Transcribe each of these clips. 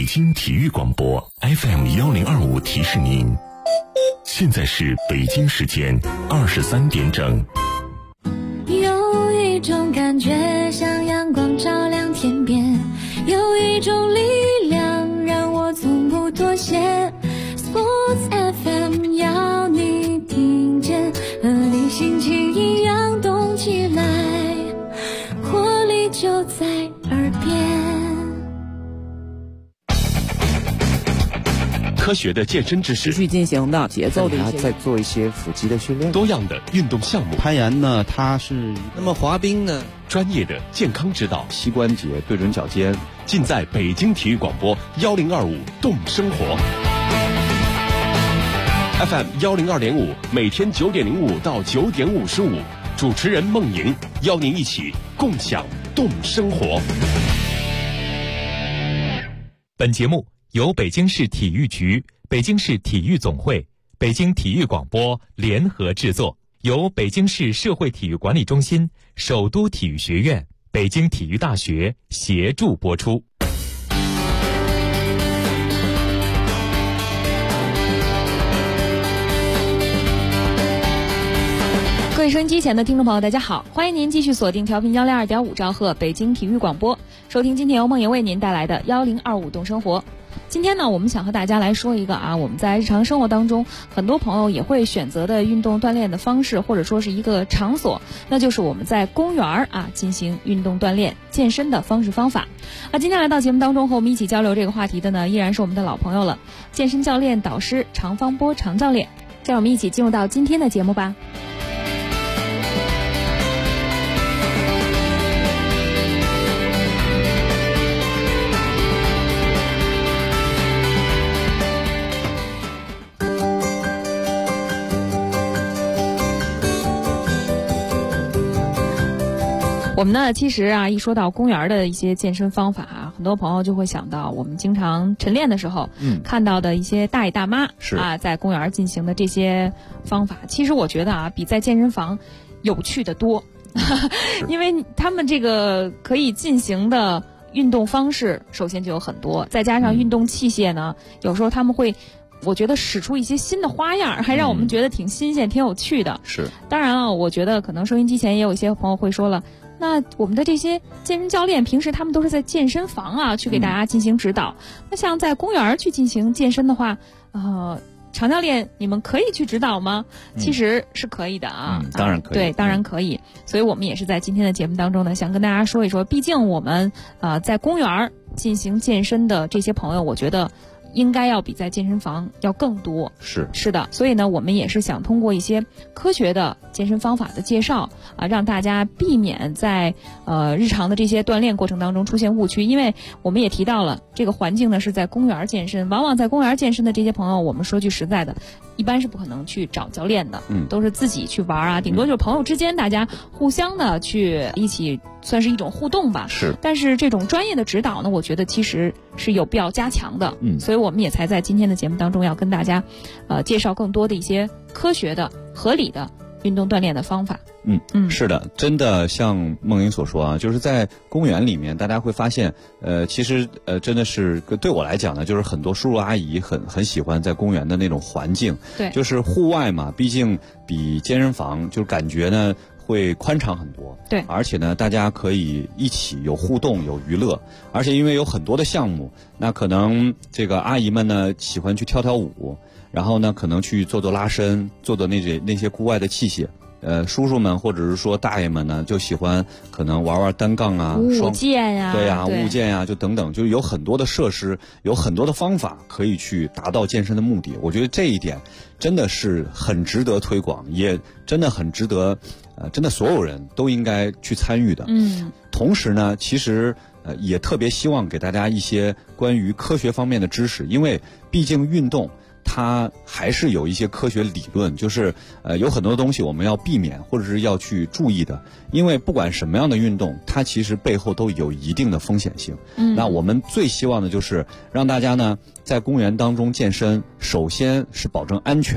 北京体育广播 FM1025提示您，现在是北京时间23点整。 有一种感觉像阳光照亮天边，有一种力量让我从不妥协。 Sports FM 要你听见，和你心情一样动起来，活力就在耳边。 科学的健身知识， 持续进行的节奏的一些， 再做一些腹肌的训练。 多样的运动项目， 攀岩呢，它是那么滑冰呢， 专业的健康指导， 膝关节对准脚尖， 尽在北京体育广播1025动生活。FM 102.5，每天9点05到9点55，主持人孟莹邀您一起共享动生活。 本节目由北京市体育局、北京市体育总会、北京体育广播联合制作，由北京市社会体育管理中心、首都体育学院、北京体育大学协助播出。 各位收音机前的听众朋友，大家好，欢迎您继续锁定调频102.5兆赫北京体育广播，收听今天由梦莹为您带来的1025动生活。今天呢，我们想和大家来说一个我们在日常生活当中很多朋友也会选择的运动锻炼的方式，或者说是一个场所，那就是我们在公园进行运动锻炼健身的方式方法。今天来到节目当中和我们一起交流这个话题的呢，依然是我们的老朋友了，健身教练导师常方波常教练。让我们一起进入到今天的节目吧。我们呢，其实一说到公园的一些健身方法很多朋友就会想到我们经常晨练的时候，看到的一些大爷大妈在公园进行的这些方法。其实我觉得比在健身房有趣的多，因为他们这个可以进行的运动方式首先就有很多，再加上运动器械呢，有时候他们会。我觉得使出一些新的花样，还让我们觉得挺新鲜、挺有趣的。 是， 当然了，我觉得可能收音机前也有一些朋友会说了，那我们的这些健身教练平时他们都是在健身房去给大家进行指导。那像在公园去进行健身的话，常教练你们可以去指导吗？其实是可以的当然可以。 对，当然可以。所以我们也是在今天的节目当中呢，想跟大家说一说，毕竟我们在公园进行健身的这些朋友，我觉得应该要比在健身房要更多。是的，所以呢，我们也是想通过一些科学的健身方法的介绍让大家避免在日常的这些锻炼过程当中出现误区。因为我们也提到了这个环境呢是在公园健身，往往在公园健身的这些朋友，我们说句实在的，一般是不可能去找教练的，都是自己去玩顶多就是朋友之间大家互相的去一起，算是一种互动吧。但是这种专业的指导呢，我觉得其实是有必要加强的。所以我们也才在今天的节目当中要跟大家介绍更多的一些科学的、合理的运动锻炼的方法。 是的，真的像梦莹所说就是在公园里面，大家会发现，其实真的是对我来讲呢，就是很多叔叔阿姨很喜欢在公园的那种环境。 对， 就是户外嘛，毕竟比健身房就是感觉呢会宽敞很多。 对， 而且呢，大家可以一起有互动、有娱乐，而且因为有很多的项目，那可能这个阿姨们呢喜欢去跳跳舞，然后呢可能去做做拉伸，做做那些户外的器械。叔叔们或者是说大爷们呢，就喜欢可能玩单杠物件呀， 对呀，物件呀，就等等，就有很多的设施，有很多的方法可以去达到健身的目的。我觉得这一点真的是很值得推广，也真的很值得，真的所有人都应该去参与的。同时呢，其实也特别希望给大家一些关于科学方面的知识，因为毕竟运动它还是有一些科学理论，就是有很多东西我们要避免或者是要去注意的，因为不管什么样的运动，它其实背后都有一定的风险性。那我们最希望的就是让大家呢在公园当中健身，首先是保证安全，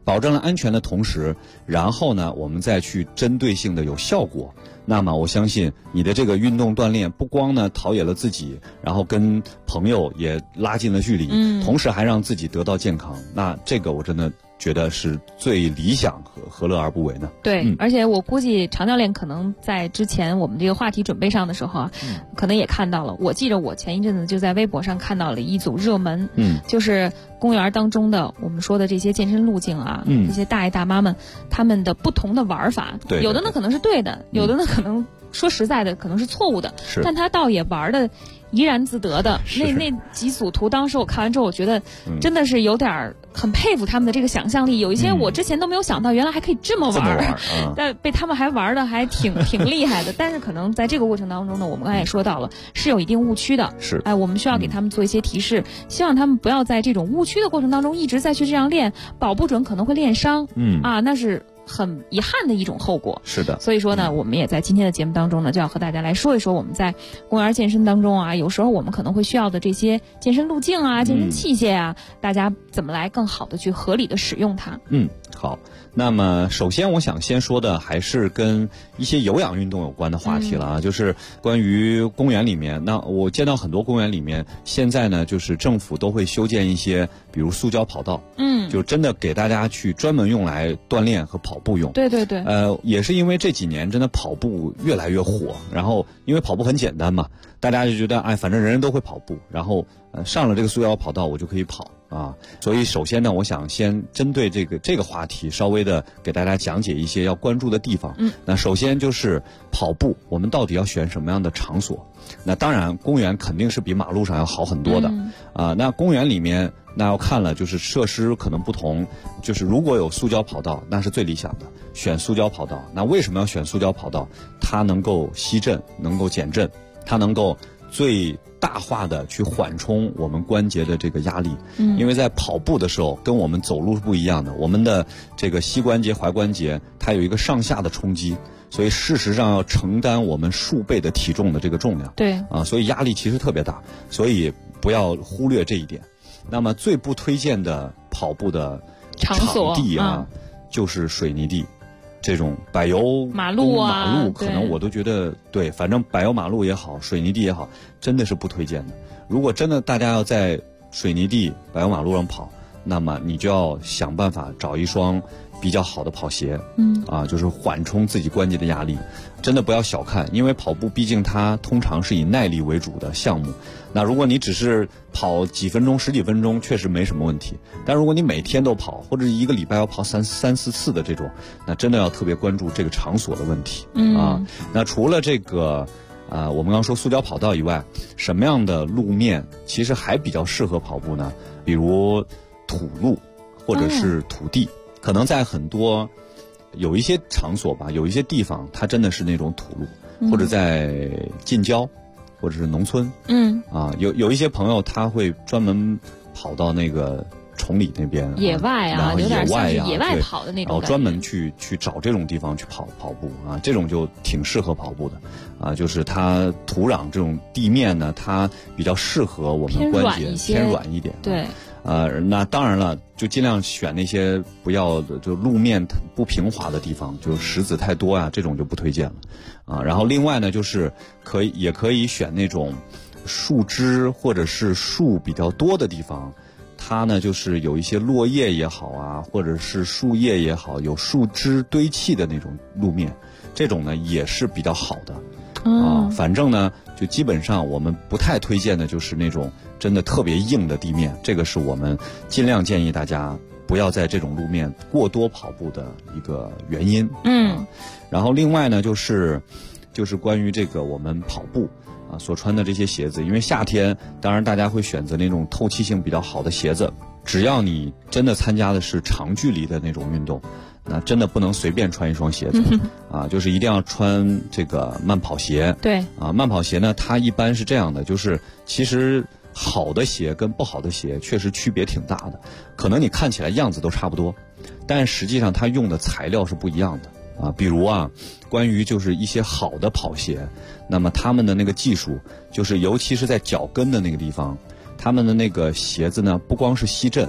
保证了安全的同时，然后呢，我们再去针对性的有效果。那么我相信你的这个运动锻炼不光呢陶冶了自己，然后跟朋友也拉近了距离，同时还让自己得到健康。那这个我真的觉得是最理想和何乐而不为呢？ 对，而且我估计常教练可能在之前我们这个话题准备上的时候啊，可能也看到了。我记着我前一阵子就在微博上看到了一组热门，就是公园当中的我们说的这些健身路径啊，这些大爷大妈们他们的不同的玩法， 对， 有的呢可能是对的，有的呢可能说实在的可能是错误的，但他倒也玩的怡然自得的。那几组图当时我看完之后，我觉得真的是有点很佩服他们的这个想象力，有一些我之前都没有想到原来还可以这么玩，但被他们还玩的还挺厉害的。但是可能在这个过程当中呢，我们刚才也说到了是有一定误区的，我们需要给他们做一些提示，希望他们不要在这种误区的过程当中一直再去这样练，保不准可能会练伤，那是很遗憾的一种后果。 是的， 所以说呢，我们也在今天的节目当中呢，就要和大家来说一说我们在公园健身当中啊，有时候我们可能会需要的这些健身路径啊、健身器械啊，大家怎么来更好的去合理的使用它。 好。那么首先我想先说的还是跟一些有氧运动有关的话题了啊，就是关于公园里面，那我见到很多公园里面现在呢，就是政府都会修建一些比如塑胶跑道，就真的给大家去专门用来锻炼和跑步用。 对对对。 也是因为这几年真的跑步越来越火，然后因为跑步很简单嘛，大家就觉得反正人人都会跑步，然后上了这个塑胶跑道我就可以跑啊。所以首先呢，我想先针对这个话题稍微的给大家讲解一些要关注的地方。那首先就是跑步，我们到底要选什么样的场所？那当然公园肯定是比马路上要好很多的那公园里面那要看了，就是设施可能不同，就是如果有塑胶跑道那是最理想的，选塑胶跑道。那为什么要选塑胶跑道？它能够吸震，能够减震，它能够最大化的去缓冲我们关节的这个压力。因为在跑步的时候跟我们走路是不一样的，我们的这个膝关节、踝关节它有一个上下的冲击，所以事实上要承担我们数倍的体重的这个重量。 对所以压力其实特别大，所以不要忽略这一点。那么最不推荐的跑步的场地就是水泥地，这种柏油马路可能我都觉得对，反正柏油马路也好，水泥地也好，真的是不推荐的。如果真的大家要在水泥地、柏油马路上跑，那么你就要想办法找一双比较好的跑鞋，就是缓冲自己关节的压力。真的不要小看，因为跑步毕竟它通常是以耐力为主的项目。那如果你只是跑几分钟、十几分钟，确实没什么问题。但如果你每天都跑，或者一个礼拜要跑三四次的这种，那真的要特别关注这个场所的问题。那除了这个我们刚说塑胶跑道以外，什么样的路面其实还比较适合跑步呢？比如土路或者是土地，可能在很多有一些场所吧，有一些地方它真的是那种土路，或者在近郊或者是农村，有一些朋友他会专门跑到那个崇礼那边野外啊，有点像是野外跑的那种， 然后专门去找这种地方去跑步这种就挺适合跑步的就是它土壤这种地面呢，它比较适合我们关节偏软一点， 对。 那当然了，就尽量选那些不要就路面不平滑的地方，就石子太多这种就不推荐了然后另外呢，就是也可以选那种树枝或者是树比较多的地方，它呢就是有一些落叶也好或者是树叶也好，有树枝堆砌的那种路面，这种呢也是比较好的。反正呢，就基本上我们不太推荐的就是那种真的特别硬的地面，这个是我们尽量建议大家不要在这种路面过多跑步的一个原因。然后另外呢，就是关于这个我们跑步所穿的这些鞋子，因为夏天当然大家会选择那种透气性比较好的鞋子，只要你真的参加的是长距离的那种运动，那真的不能随便穿一双鞋子就是一定要穿这个慢跑鞋。 对慢跑鞋呢，它一般是这样的，就是其实好的鞋跟不好的鞋确实区别挺大的，可能你看起来样子都差不多，但实际上它用的材料是不一样的比如关于就是一些好的跑鞋，那么他们的那个技术，就是尤其是在脚跟的那个地方，他们的那个鞋子呢，不光是吸震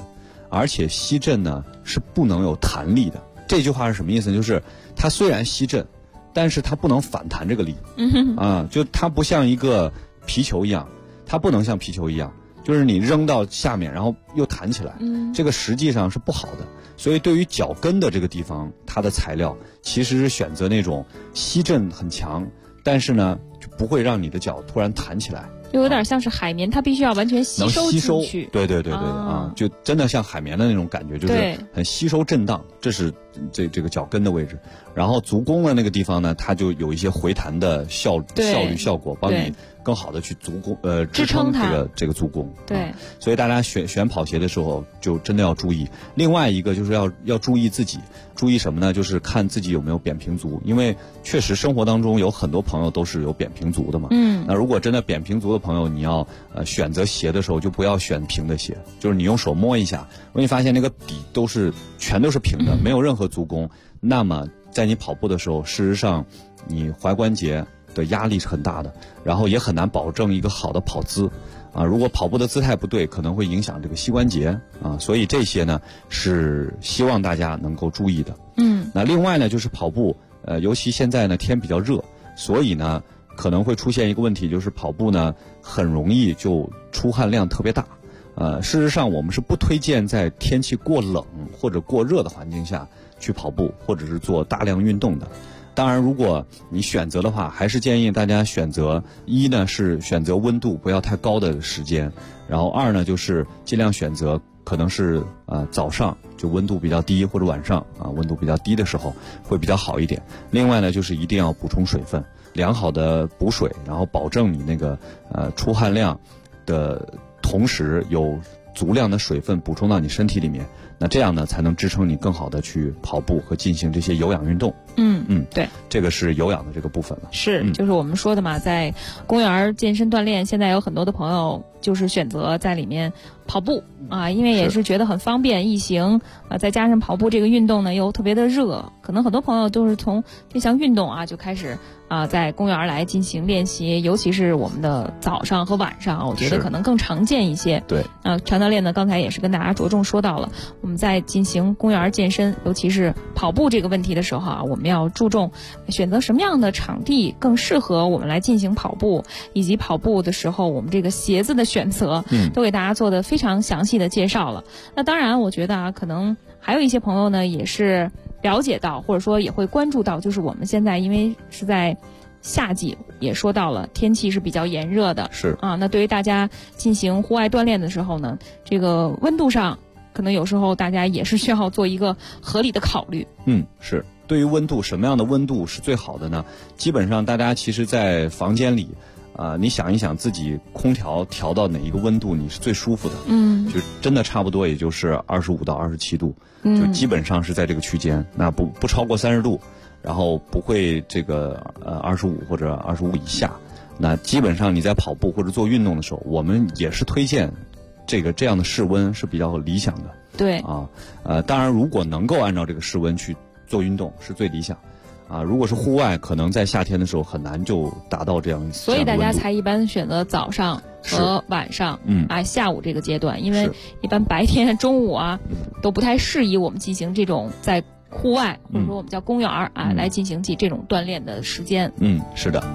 而且吸震呢是不能有弹力的。这句话是什么意思？就是它虽然吸震，但是它不能反弹这个力。就它不像一个皮球一样，它不能像皮球一样，就是你扔到下面然后又弹起来，这个实际上是不好的。所以对于脚跟的这个地方，它的材料其实是选择那种吸震很强，但是呢就不会让你的脚突然弹起来。 就有点像是海绵，它必须要完全吸收进去。 对就真的像海绵的那种感觉，就是很吸收震荡。这是这个脚跟的位置。然后足弓的那个地方呢，它就有一些回弹的效率效果，帮你更好的去支撑这个足弓。 对， 所以大家选跑鞋的时候就真的要注意。另外一个就是要注意自己，注意什么呢？就是看自己有没有扁平足，因为确实生活当中有很多朋友都是有扁平足的嘛。那如果真的扁平足的朋友，你要选择鞋的时候就不要选平的鞋，就是你用手摸一下，如果你发现那个底全都是平的，没有任何足弓，那么在你跑步的时候，事实上你踝关节的压力是很大的，然后也很难保证一个好的跑姿如果跑步的姿态不对，可能会影响这个膝关节所以这些呢是希望大家能够注意的。那另外呢就是跑步尤其现在呢天比较热，所以呢可能会出现一个问题，就是跑步呢很容易就出汗量特别大。事实上我们是不推荐在天气过冷或者过热的环境下去跑步或者是做大量运动的。当然如果你选择的话，还是建议大家选择一呢是选择温度不要太高的时间，然后二呢就是尽量选择可能是早上就温度比较低，或者晚上温度比较低的时候会比较好一点。另外呢就是一定要补充水分，良好的补水，然后保证你那个出汗量的同时有足量的水分补充到你身体里面，那这样呢才能支撑你更好的去跑步和进行这些有氧运动。 对， 这个是有氧的这个部分了。 是，就是我们说的嘛，在公园健身锻炼，现在有很多的朋友就是选择在里面跑步因为也是觉得很方便易行再加上跑步这个运动呢又特别的热，可能很多朋友都是从这项运动就开始在公园来进行练习，尤其是我们的早上和晚上，我觉得可能更常见一些。 对， 常教练呢刚才也是跟大家着重说到了，我们在进行公园健身，尤其是跑步这个问题的时候我们要注重选择什么样的场地更适合我们来进行跑步，以及跑步的时候我们这个鞋子的选择，都给大家做的非常详细的介绍了。那当然我觉得可能还有一些朋友呢也是了解到，或者说也会关注到，就是我们现在因为是在夏季，也说到了天气是比较炎热的， 是那对于大家进行户外锻炼的时候呢，这个温度上可能有时候大家也是需要做一个合理的考虑。 是。对于温度，什么样的温度是最好的呢？基本上大家其实在房间里你想一想自己空调调到哪一个温度你是最舒服的，就真的差不多也就是25到27度，就基本上是在这个区间，那不超过30度，然后不会这个25或者25以下。那基本上你在跑步或者做运动的时候，我们也是推荐这样的室温是比较理想的。 对当然如果能够按照这个室温去做运动是最理想如果是户外，可能在夏天的时候很难就达到这样的， 所以大家才一般选择早上和晚上下午这个阶段，因为一般白天中午都不太适宜我们进行这种在户外或者说我们叫公园来进行这种锻炼的时间。 是的。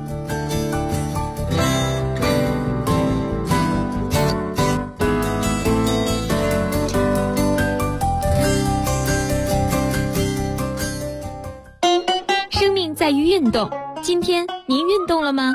在于运动，今天您运动了吗？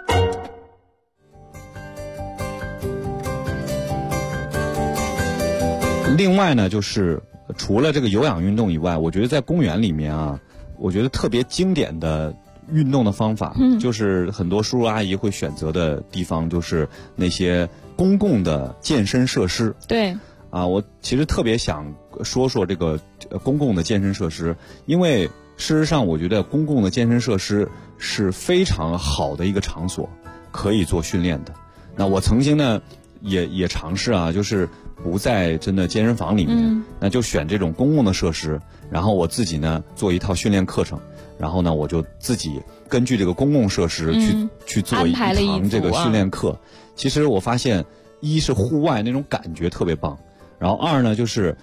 另外呢，就是除了这个有氧运动以外，我觉得在公园里面我觉得特别经典的运动的方法，就是很多叔叔阿姨会选择的地方，就是那些公共的健身设施。 对我其实特别想说说这个公共的健身设施，因为事实上我觉得公共的健身设施是非常好的一个场所，可以做训练的。那我曾经呢也尝试就是不在真的健身房里面，那就选这种公共的设施，然后我自己呢做一套训练课程，然后呢我就自己根据这个公共设施去做一堂这个训练课。其实我发现一是户外那种感觉特别棒，然后二呢就是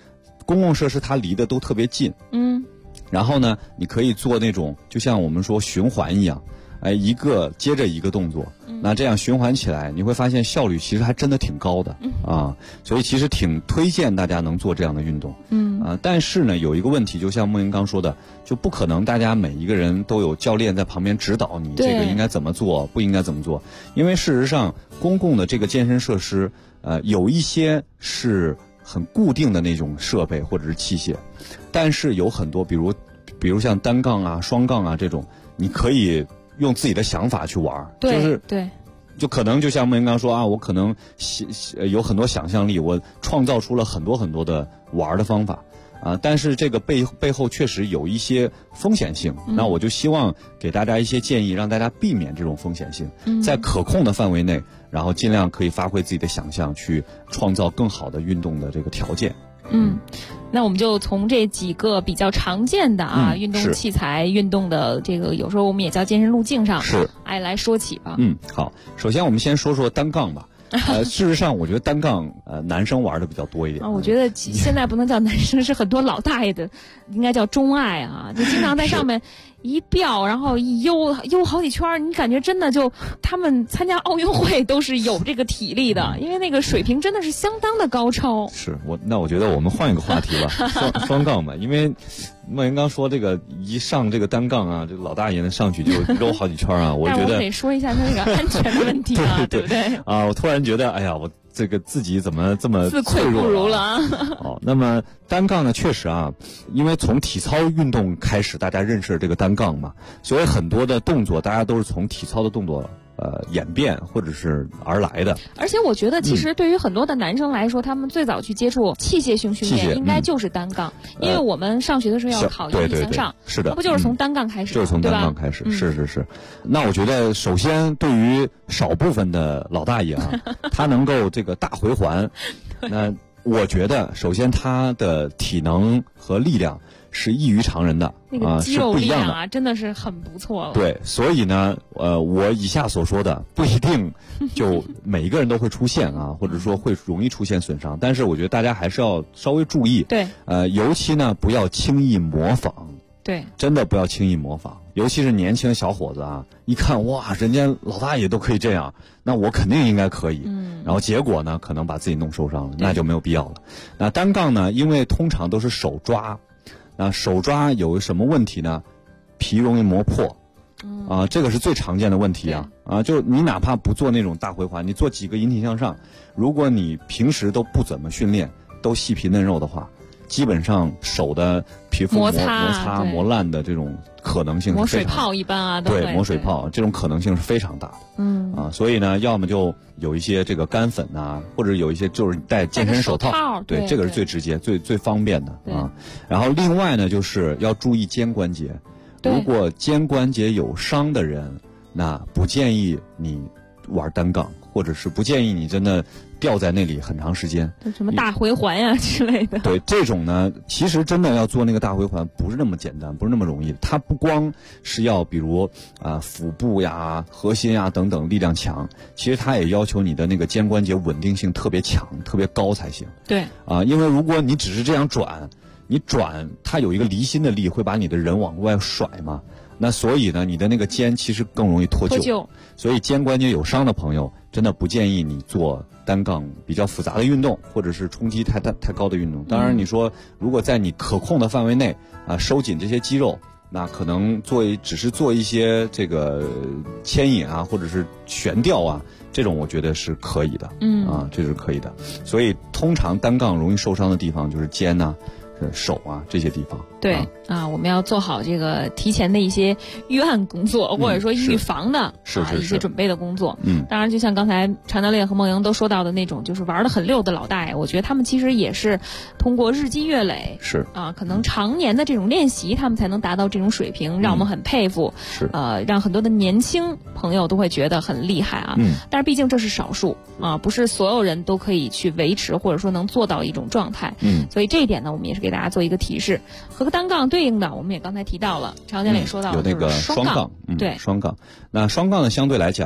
公共设施它离得都特别近，然后呢，你可以做那种就像我们说循环一样，一个接着一个动作，那这样循环起来，你会发现效率其实还真的挺高的啊，所以其实挺推荐大家能做这样的运动，但是呢，有一个问题，就像孟莹刚说的，就不可能大家每一个人都有教练在旁边指导你这个应该怎么做，不应该怎么做，因为事实上公共的这个健身设施，有一些是很固定的那种设备或者是器械，但是有很多，比如像单杠啊、双杠啊这种，你可以用自己的想法去玩，就是对， 就可能就像孟莹刚说啊，我可能有很多想象力，我创造出了很多很多的玩的方法啊，但是这个背后确实有一些风险性，那我就希望给大家一些建议，让大家避免这种风险性，在可控的范围内，然后尽量可以发挥自己的想象，去创造更好的运动的这个条件。 那我们就从这几个比较常见的运动器材、运动的这个有时候我们也叫健身路径上，来说起吧。 好，首先我们先说说单杠吧。事实上，我觉得单杠男生玩的比较多一点。 我觉得现在不能叫男生，是很多老大爷的，应该叫钟爱啊，就经常在上面一吊，然后一悠好几圈，你感觉真的就他们参加奥运会都是有这个体力的，因为那个水平真的是相当的高超。 那我觉得我们换一个话题吧，双杠吧，因为孟莹刚说这个一上这个单杠啊，这个老大爷呢上去就揉好几圈啊，我觉得但我得说一下他那个安全的问题啊，对不对？ 啊，我突然觉得，哎呀，我这个自己怎么这么自愧不如了。 那么单杠呢，确实啊，因为从体操运动开始，大家认识这个单杠嘛，所以很多的动作大家都是从体操的动作演变或者是而来的。 而且我觉得其实对于很多的男生来说，他们最早去接触器械性训练应该就是单杠，因为我们上学的时候要考引体向上， 是的， 那不就是从单杠开始， 就是从单杠开始，是。那我觉得首先对于少部分的老大爷啊，他能够这个大回环，那我觉得首先他的体能和力量是异于常人的， 那个肌肉力量啊， 真的是很不错了。 对，所以呢，我以下所说的不一定就每一个人都会出现啊，或者说会容易出现损伤，但是我觉得大家还是要稍微注意。 对， 尤其呢不要轻易模仿。 对， 真的不要轻易模仿，尤其是年轻小伙子啊，一看哇，人家老大爷都可以这样，那我肯定应该可以。然后结果呢，可能把自己弄受伤了，那就没有必要了。那单杠呢，因为通常都是手抓，那手抓有什么问题呢？皮容易磨破。这个是最常见的问题啊！就你哪怕不做那种大回环，你做几个引体向上，如果你平时都不怎么训练，都细皮嫩肉的话，基本上手的皮肤磨烂的这种可能性是非常大的。磨水泡一般啊， 对，磨水泡这种可能性是非常大的。所以呢，要么就有一些这个干粉啊，或者有一些就是戴健身手套， 对， 这个是最直接、最方便的啊。然后另外呢，就是要注意肩关节。如果肩关节有伤的人，那不建议你玩单杠，或者是不建议你真的吊在那里很长时间， 什么大回环呀之类的。 对，这种呢，其实真的要做那个大回环不是那么简单，不是那么容易。它不光是要比如腹部呀、核心呀等等力量强，其实它也要求你的那个肩关节稳定性特别强、特别高才行。 对因为如果你只是这样转，你转它有一个离心的力，会把你的人往外甩嘛。那所以呢，你的那个肩其实更容易脱臼。所以肩关节有伤的朋友，真的不建议你做单杠比较复杂的运动，或者是冲击太高的运动。当然，你说如果在你可控的范围内收紧这些肌肉，那可能只是做一些这个牵引啊，或者是悬吊啊，这种我觉得是可以的。这是可以的。所以通常单杠容易受伤的地方就是肩啊、手啊这些地方。 对我们要做好这个提前的一些预案工作，或者说预防的一些准备的工作。当然就像刚才常教练和孟莹都说到的那种，就是玩得很溜的老大爷，我觉得他们其实也是通过日积月累，可能常年的这种练习，他们才能达到这种水平，让我们很佩服。让很多的年轻朋友都会觉得很厉害啊。但是毕竟这是少数不是所有人都可以去维持或者说能做到一种状态。所以这一点呢，我们也是给大家做一个提示。和单杠对应的，我们也刚才提到了，常教练也说到了， 有那个双杠。对，双杠。那双杠呢，相对来讲，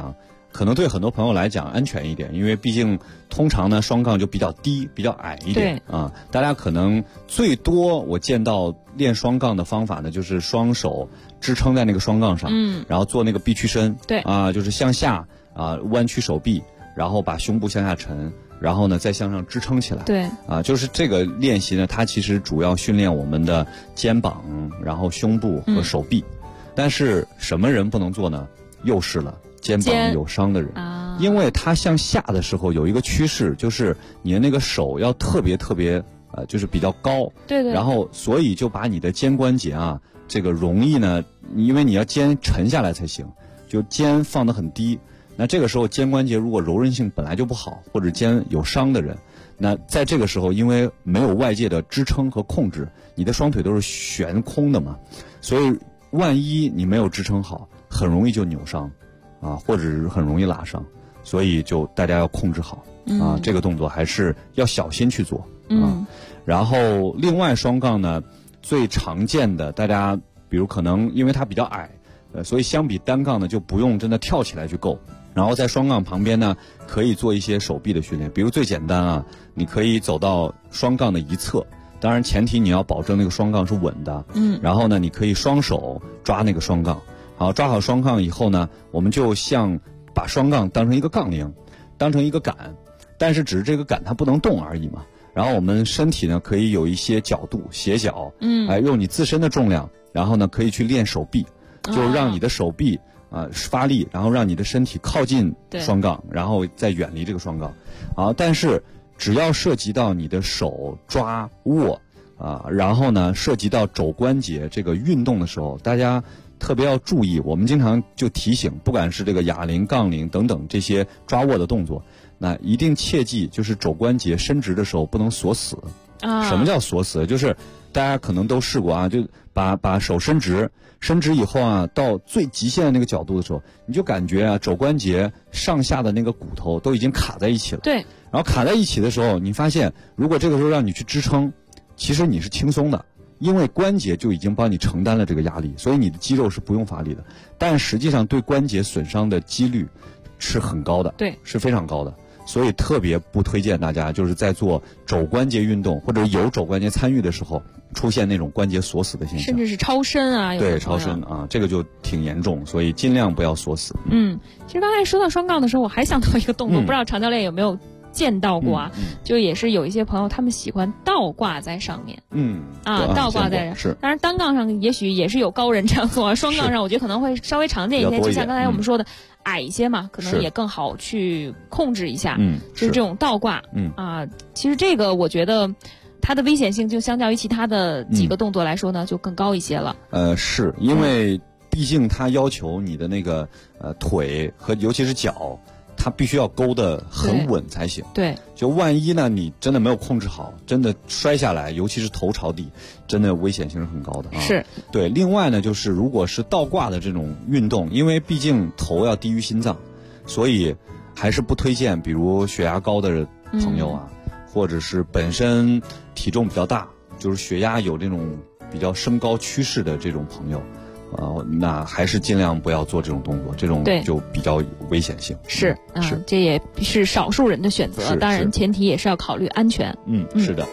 可能对很多朋友来讲安全一点，因为毕竟通常呢双杠就比较低、比较矮一点啊。大家可能最多我见到练双杠的方法呢，就是双手支撑在那个双杠上，然后做那个臂屈伸， 对啊，就是向下啊弯曲手臂，然后把胸部向下沉，然后呢再向上支撑起来， 对啊，就是这个练习呢，它其实主要训练我们的肩膀，然后胸部和手臂。但是什么人不能做呢？又是了。肩膀有伤的人，因为它向下的时候有一个趋势，就是你的那个手要特别就是比较高， 对， 然后所以就把你的肩关节啊，这个容易呢，因为你要肩沉下来才行，就肩放得很低，那这个时候肩关节如果柔韧性本来就不好，或者肩有伤的人，那在这个时候因为没有外界的支撑和控制，你的双腿都是悬空的嘛，所以万一你没有支撑好，很容易就扭伤。啊，或者是很容易拉伤，所以就大家要控制好啊，这个动作还是要小心去做啊。然后另外双杠呢，最常见的大家比如可能因为它比较矮，所以相比单杠呢就不用真的跳起来去够。然后在双杠旁边呢，可以做一些手臂的训练，比如最简单啊，你可以走到双杠的一侧，当然前提你要保证那个双杠是稳的，然后呢，你可以双手抓那个双杠。好，抓好双杠以后呢，我们就像把双杠当成一个杠铃，当成一个杆，但是只是这个杆它不能动而已嘛。然后我们身体呢可以有一些角度斜角，用你自身的重量，然后呢可以去练手臂，就让你的手臂发力，然后让你的身体靠近双杠，然后再远离这个双杠。好，但是只要涉及到你的手抓握然后呢涉及到肘关节这个运动的时候，大家特别要注意，我们经常就提醒，不管是这个哑铃、杠铃等等这些抓握的动作，那一定切记，就是肘关节伸直的时候不能锁死。什么叫锁死？就是大家可能都试过啊，就把手伸直以后啊，到最极限的那个角度的时候，你就感觉啊，肘关节上下的那个骨头都已经卡在一起了。 对。 然后卡在一起的时候，你发现，如果这个时候让你去支撑，其实你是轻松的。因为关节就已经帮你承担了这个压力，所以你的肌肉是不用发力的，但实际上对关节损伤的几率是很高的， 对， 是非常高的，所以特别不推荐大家就是在做肘关节运动或者有肘关节参与的时候出现那种关节锁死的现象， 甚至是超伸啊， 对，超伸啊，这个就挺严重，所以尽量不要锁死。 其实刚才说到双杠的时候，我还想到一个动作，不知道常教练有没有见到过啊？就也是有一些朋友他们喜欢倒挂在上面，倒挂在是。 当然单杠上也许也是有高人这样做，双杠上我觉得可能会稍微常见一些，就像刚才我们说的，矮一些嘛，可能也更好去控制一下。就是这种倒挂，其实这个我觉得它的危险性就相较于其他的几个动作来说呢，就更高一些了。 是因为毕竟它要求你的那个腿和尤其是脚。它必须要勾得很稳才行。 对， 就万一呢，你真的没有控制好，真的摔下来，尤其是头朝地，真的危险性是很高的啊。 是， 对。另外呢，就是如果是倒挂的这种运动，因为毕竟头要低于心脏，所以还是不推荐，比如血压高的朋友啊，或者是本身体重比较大，就是血压有这种比较升高趋势的这种朋友。那还是尽量不要做这种动作，这种就比较危险性。 是，这也是少数人的选择，当然前提也是要考虑安全。 是的。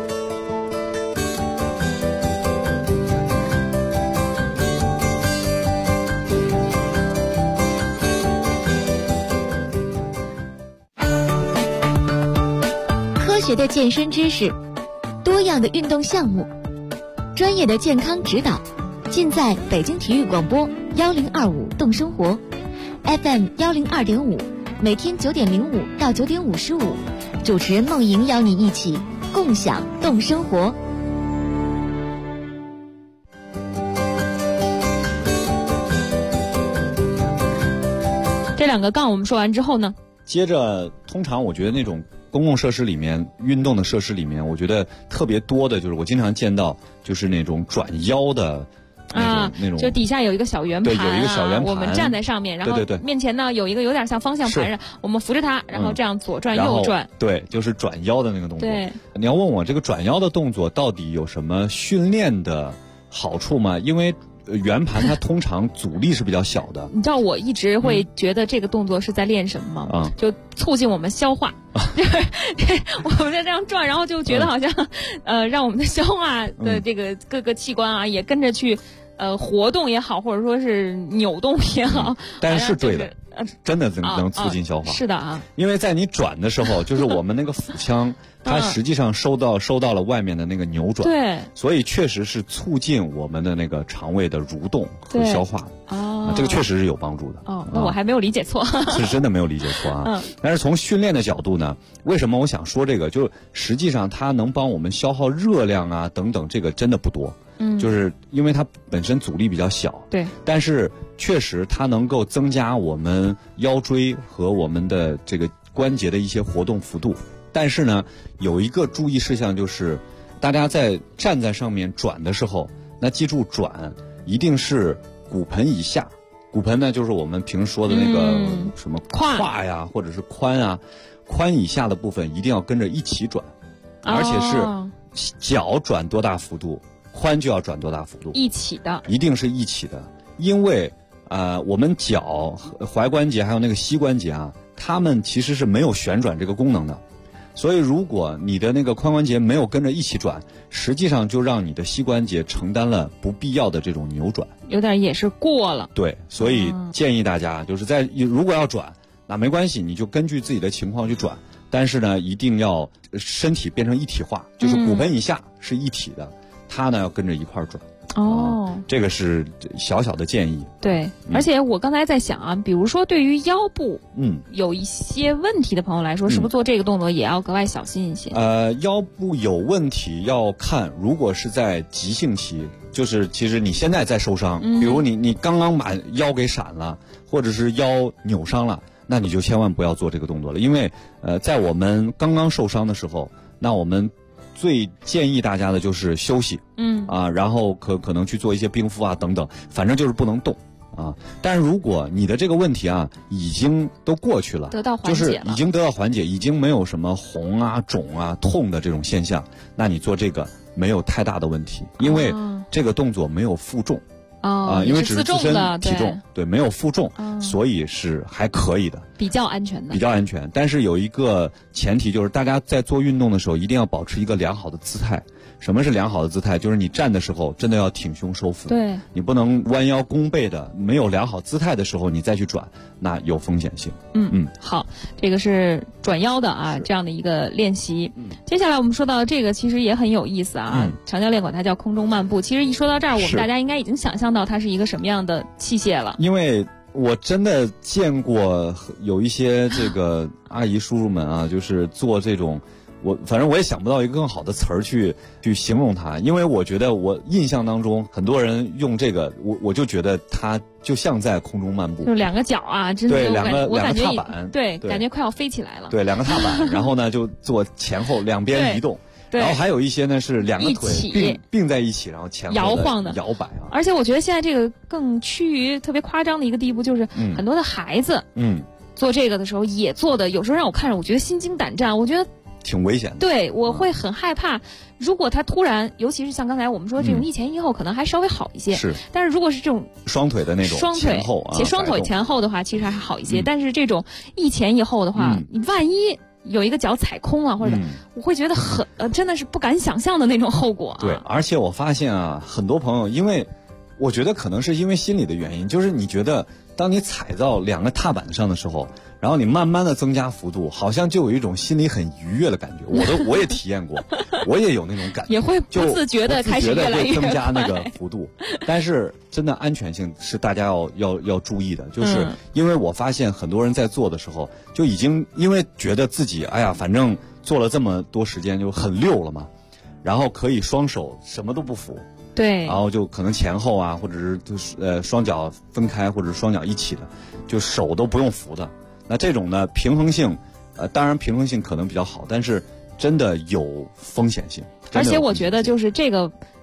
科学的健身知识，多样的运动项目，专业的健康指导。尽在北京体育广播1025动生活 FM 102.5，每天9点05到9点55，主持人梦莹邀你一起共享动生活。 这两个杠我们说完之后呢， 接着通常我觉得那种公共设施里面运动的设施里面，我觉得特别多的就是我经常见到就是那种转腰的。那种就底下有一个小圆盘， 对，有一个小圆盘， 我们站在上面，然后面前呢有一个有点像方向盘，我们扶着它，然后这样左转右转， 对，就是转腰的那个动作。 对， 你要问我这个转腰的动作到底有什么训练的好处吗？因为圆盘它通常阻力是比较小的。 你知道我一直会觉得这个动作是在练什么吗？就促进我们消化，就是我们在这样转，然后就觉得好像让我们的消化的这个各个器官啊也跟着去活动也好，或者说是扭动也好， 但是对的。真的能促进消化， 是的啊， 因为在你转的时候，就是我们那个腹腔，它实际上收到了外面的那个扭转， 对， 所以确实是促进我们的那个肠胃的蠕动和消化的，这个确实是有帮助的。 那我还没有理解错， 是真的没有理解错啊。但是从训练的角度呢，为什么我想说这个？就实际上它能帮我们消耗热量啊等等，这个真的不多。就是因为它本身阻力比较小， 对， 但是确实它能够增加我们腰椎和我们的这个关节的一些活动幅度。但是呢，有一个注意事项就是，大家在站在上面转的时候，那记住转一定是骨盆以下。骨盆呢，就是我们平时说的那个什么胯呀，或者是髋啊，髋以下的部分一定要跟着一起转，而且是脚转多大幅度。髋就要转多大幅度？ 一起的， 一定是一起的，因为我们脚、踝关节还有那个膝关节啊，它们其实是没有旋转这个功能的，所以如果你的那个髋关节没有跟着一起转，实际上就让你的膝关节承担了不必要的这种扭转， 有点也是过了。 对，所以建议大家就是如果要转，那没关系，你就根据自己的情况去转，但是呢，一定要身体变成一体化，就是骨盆以下是一体的。它呢要跟着一块儿转这个是小小的建议。 对，而且我刚才在想啊，比如说对于腰部有一些问题的朋友来说，是不是做这个动作也要格外小心一些？ 腰部有问题要看，如果是在急性期，就是其实你现在在受伤，比如你刚刚把腰给闪了，或者是腰扭伤了，那你就千万不要做这个动作了，因为在我们刚刚受伤的时候，那我们最建议大家的就是休息，然后可能去做一些冰敷啊等等，反正就是不能动啊。但是如果你的这个问题啊已经都过去了， 得到缓解了， 就是已经得到缓解，已经没有什么红啊、肿啊、痛的这种现象，那你做这个没有太大的问题，因为这个动作没有负重。因为只是自身体重，对，没有负重，所以是还可以的， 比较安全的， 比较安全。但是有一个前提，就是大家在做运动的时候一定要保持一个良好的姿态。什么是良好的姿态？就是你站的时候真的要挺胸收腹， 对， 你不能弯腰弓背的。没有良好姿态的时候，你再去转，那有风险性。 好，这个是转腰的啊，这样的一个练习。接下来我们说到这个，其实也很有意思啊。常教练管它叫空中漫步。其实一说到这儿，我们大家应该已经想象到它是一个什么样的器械了。 因为我真的见过有一些这个阿姨叔叔们啊，就是做这种。反正我也想不到一个更好的词儿去形容它，因为我觉得我印象当中很多人用这个，我就觉得它就像在空中漫步， 就两个脚啊，真的对，两个踏板，对，感觉快要飞起来了。 对，两个踏板，然后呢就做前后两边移动，然后还有一些呢是两个腿并在一起，然后前后摇晃的摇摆啊。 而且我觉得现在这个更趋于特别夸张的一个地步，就是很多的孩子做这个的时候也做的，有时候让我看着我觉得心惊胆战，我觉得挺危险的。 对，我会很害怕，如果他突然，尤其是像刚才我们说这种一前一后，可能还稍微好一些。 是， 但是如果是这种双腿的那种前后啊， 且双腿前后的话，其实还好一些。但是这种一前一后的话，你万一有一个脚踩空了，或者我会觉得真的是不敢想象的那种后果。 对，而且我发现啊，很多朋友，因为我觉得可能是因为心理的原因，就是你觉得当你踩到两个踏板上的时候，然后你慢慢的增加幅度，好像就有一种心里很愉悦的感觉。我也体验过，我也有那种感觉， 也会不自觉的开始越来越增加那个幅度。但是真的安全性是大家要注意的，就是因为我发现很多人在做的时候就已经因为觉得自己反正做了这么多时间就很溜了嘛，然后可以双手什么都不扶。 对， 然后就可能前后啊，或者是双脚分开，或者是双脚一起的，就手都不用扶的。那这种呢，平衡性，当然平衡性可能比较好，但是真的有风险性。 而且我觉得就是这个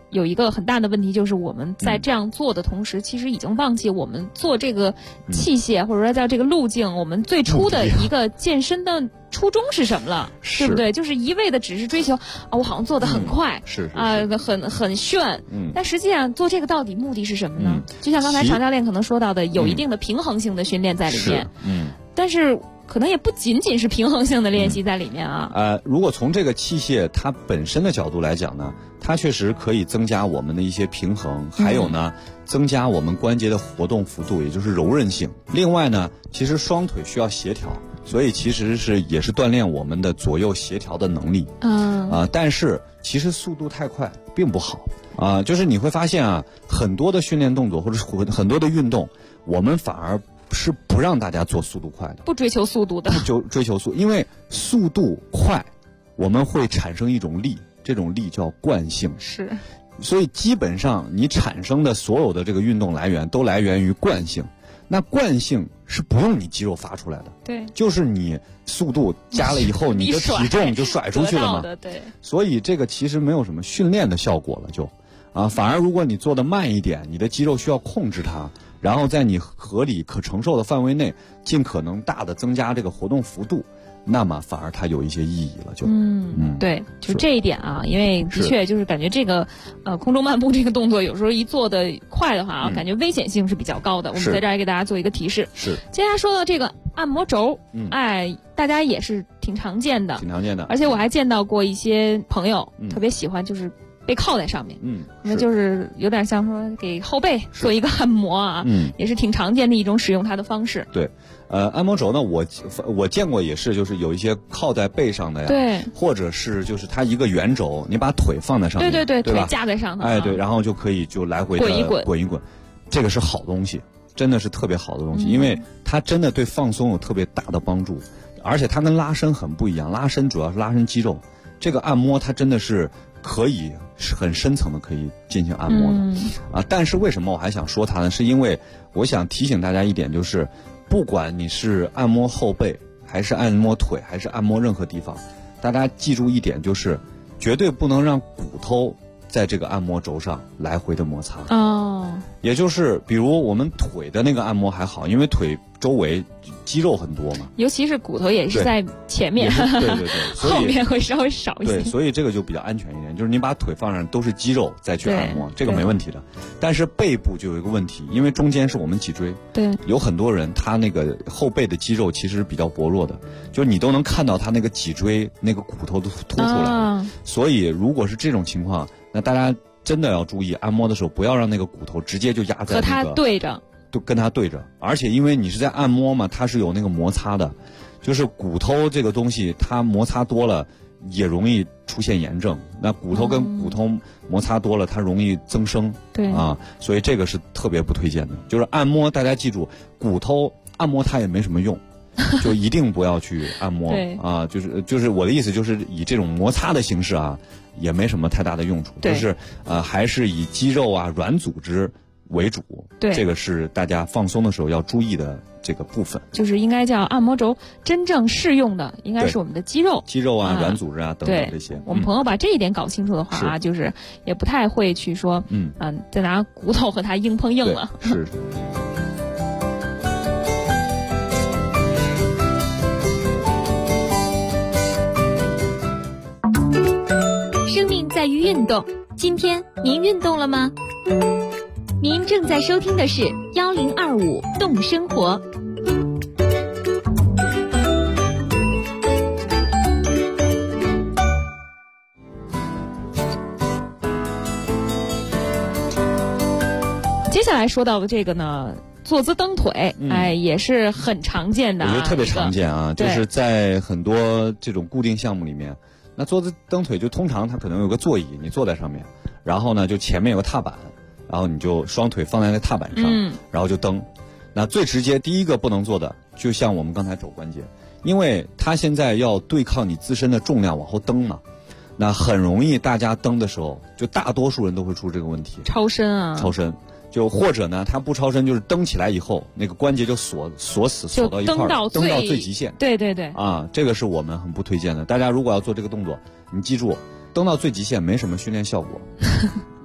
有一个很大的问题，就是我们在这样做的同时，其实已经忘记我们做这个器械，或者说叫这个路径，我们最初的一个健身的初衷是什么了，对不对？就是一味的只是追求我好像做得很快，很炫，但实际上做这个到底目的是什么呢？就像刚才常教练可能说到的，有一定的平衡性的训练在里面，但是可能也不仅仅是平衡性的练习在里面啊。 如果从这个器械它本身的角度来讲呢，它确实可以增加我们的一些平衡，还有呢，增加我们关节的活动幅度，也就是柔韧性。另外呢，其实双腿需要协调，所以其实也是锻炼我们的左右协调的能力。但是其实速度太快并不好就是你会发现很多的训练动作或者很多的运动，我们反而是不让大家做速度快的， 不追求速度的， 就追求因为速度快，我们会产生一种力，这种力叫惯性。 是， 所以基本上你产生的所有的这个运动来源都来源于惯性。那惯性是不用你肌肉发出来的， 对， 就是你速度加了以后，你的体重就甩出去了嘛。 对， 所以这个其实没有什么训练的效果了，反而如果你做得慢一点，你的肌肉需要控制它。然后在你合理可承受的范围内，尽可能大的增加这个活动幅度，那么反而它有一些意义了， 对，就这一点因为的确就是感觉这个空中漫步这个动作，有时候一做的快的话感觉危险性是比较高的。我们在这儿也给大家做一个提示。 是。 接下来说到这个按摩轴，大家也是挺常见的，而且我还见到过一些朋友特别喜欢，就是被靠在上面，那就是有点像说给后背做一个按摩也是挺常见的一种使用它的方式。 对，按摩轴呢，我见过也是，就是有一些靠在背上的呀， 对， 或者是就是它一个圆轴，你把腿放在上面， 对， 腿架在上头， 对，然后就可以就来回的滚一滚，这个是好东西，真的是特别好的东西，因为它真的对放松有特别大的帮助，而且它跟拉伸很不一样，拉伸主要是拉伸肌肉，这个按摩它真的是可以很深层的可以进行按摩的但是为什么我还想说它呢？是因为我想提醒大家一点，就是不管你是按摩后背还是按摩腿还是按摩任何地方，大家记住一点，就是绝对不能让骨头在这个按摩轴上来回的摩擦也就是比如我们腿的那个按摩还好，因为腿周围肌肉很多嘛， 尤其是骨头也是在前面， 对，所以后面会稍微少一些。 对，所以这个就比较安全一点，就是你把腿放上都是肌肉再去按摩，这个没问题的。但是背部就有一个问题，因为中间是我们脊椎， 对， 有很多人他那个后背的肌肉其实比较薄弱的，就是你都能看到他那个脊椎那个骨头都凸出来所以如果是这种情况，那大家真的要注意，按摩的时候不要让那个骨头直接就压在和它对着， 都跟它对着，而且因为你是在按摩嘛，它是有那个摩擦的，就是骨头这个东西它摩擦多了也容易出现炎症，那骨头跟骨头摩擦多了它容易增生， 对所以这个是特别不推荐的。就是按摩大家记住，骨头按摩它也没什么用就一定不要去按摩就是我的意思就是以这种摩擦的形式也没什么太大的用处，就是还是以肌肉软组织为主， 对， 这个是大家放松的时候要注意的这个部分。 就是应该叫按摩轴真正适用的，应该是我们的肌肉、 软组织等等这些。 我们朋友把这一点搞清楚的话就是也不太会去说，再拿骨头和它硬碰硬了。 是。 生命在于运动，今天您运动了吗？您正在收听的是1025动生活。 接下来说到的这个呢，坐姿蹬腿，也是很常见的， 我觉得特别常见就是在很多这种固定项目里面，那坐姿蹬腿就通常它可能有个座椅，你坐在上面，然后呢就前面有个踏板，然后你就双腿放在那踏板上，然后就蹬。那最直接第一个不能做的，就像我们刚才肘关节，因为它现在要对抗你自身的重量往后蹬嘛，那很容易大家蹬的时候，就大多数人都会出这个问题， 超伸就或者呢，它不超伸，就是蹬起来以后，那个关节就锁死，锁到一块儿，蹬到最极限。 对这个是我们很不推荐的。大家如果要做这个动作，你记住，蹬到最极限没什么训练效果